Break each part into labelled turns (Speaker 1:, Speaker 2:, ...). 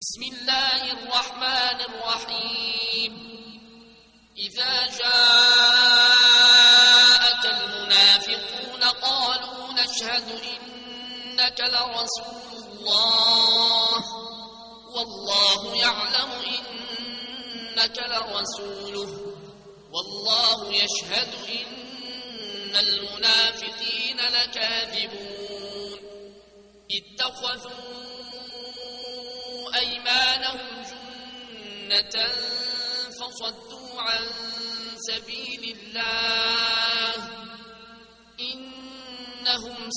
Speaker 1: بسم الله الرحمن الرحيم إذا جاءك المنافقون قالوا نشهد إنك لرسول الله والله يعلم إنك لرسوله والله يشهد إن المنافقين لكاذبون اتخذوا أيمانهم جنة فصدوا عن سبيل الله إنهم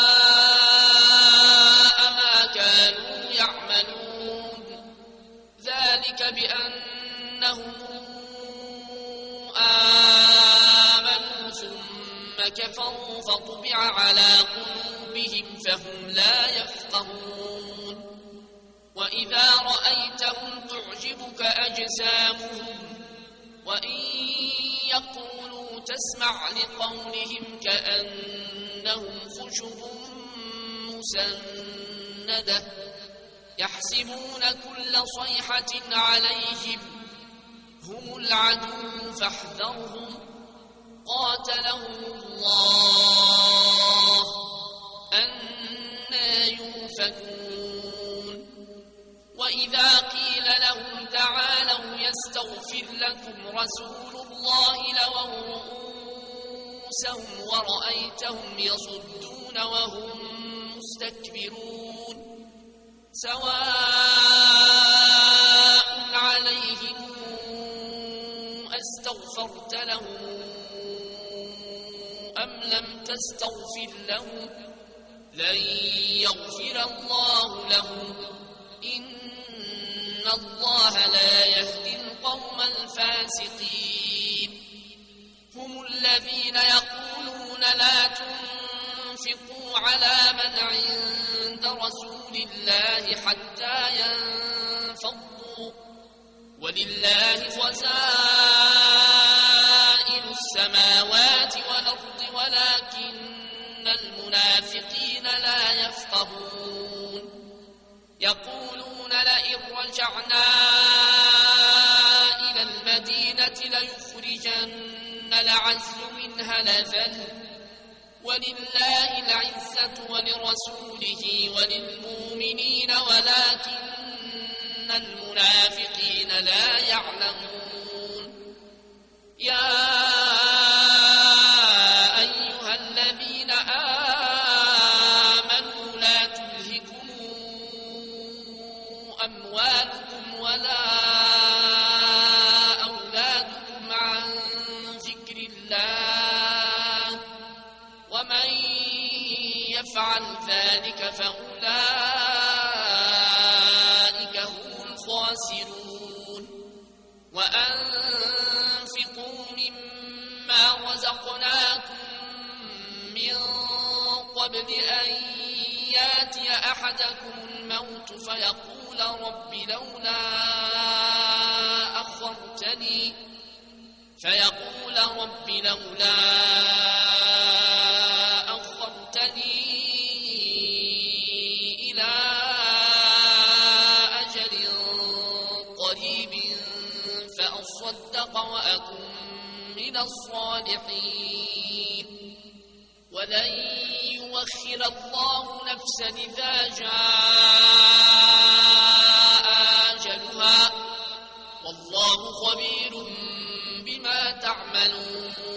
Speaker 1: ساء ما كانوا يعملون ذلك بأنهم آمنوا ثم كفروا فطبع على قلوبهم فهم لا يفقهون وإذا رأيتهم تعجبك أجسامهم وإن يقولوا تسمع لقولهم كأنهم خشب مسندة يحسبون كل صيحة عليهم هم العدو فاحذرهم قاتلهم الله أنى يؤفكون وإذا قيل لهم تعالوا يستغفر لكم رسول الله لووا رؤوسهم ورأيتهم يصدون وهم مستكبرون سواء عليهم أستغفرت لهم أم لم تستغفر لهم لن يغفر الله لهم إن الله لا يهدي القوم الفاسقين هم الذين يقولون لا تنفقوا على من عند رسول الله حتى ينفضوا ولله خزائن السماوات والأرض ولكن المنافقين لا يفقهون يقولون لئن رجعنا إلى المدينة ليخرجن الأعز منها الأذل ولله العزة ولرسوله وللمؤمنين ولكن المنافقين لا يعلمون يا أيها الذين آمنوا لا تلهكم أموالكم ولا أولادكم عن ذكر الله ومن يفعل ذلك فأولئك هم الخاسرون وأنفقوا مما رزقناكم من قبل أن ياتي أحدكم الموت فيقول رب لولا أخرتني إلى أجل قريب فأصدق وأكن من الصالحين ولن يؤخر الله نفسا إذا جاء أجلها والله خبير بما تعملون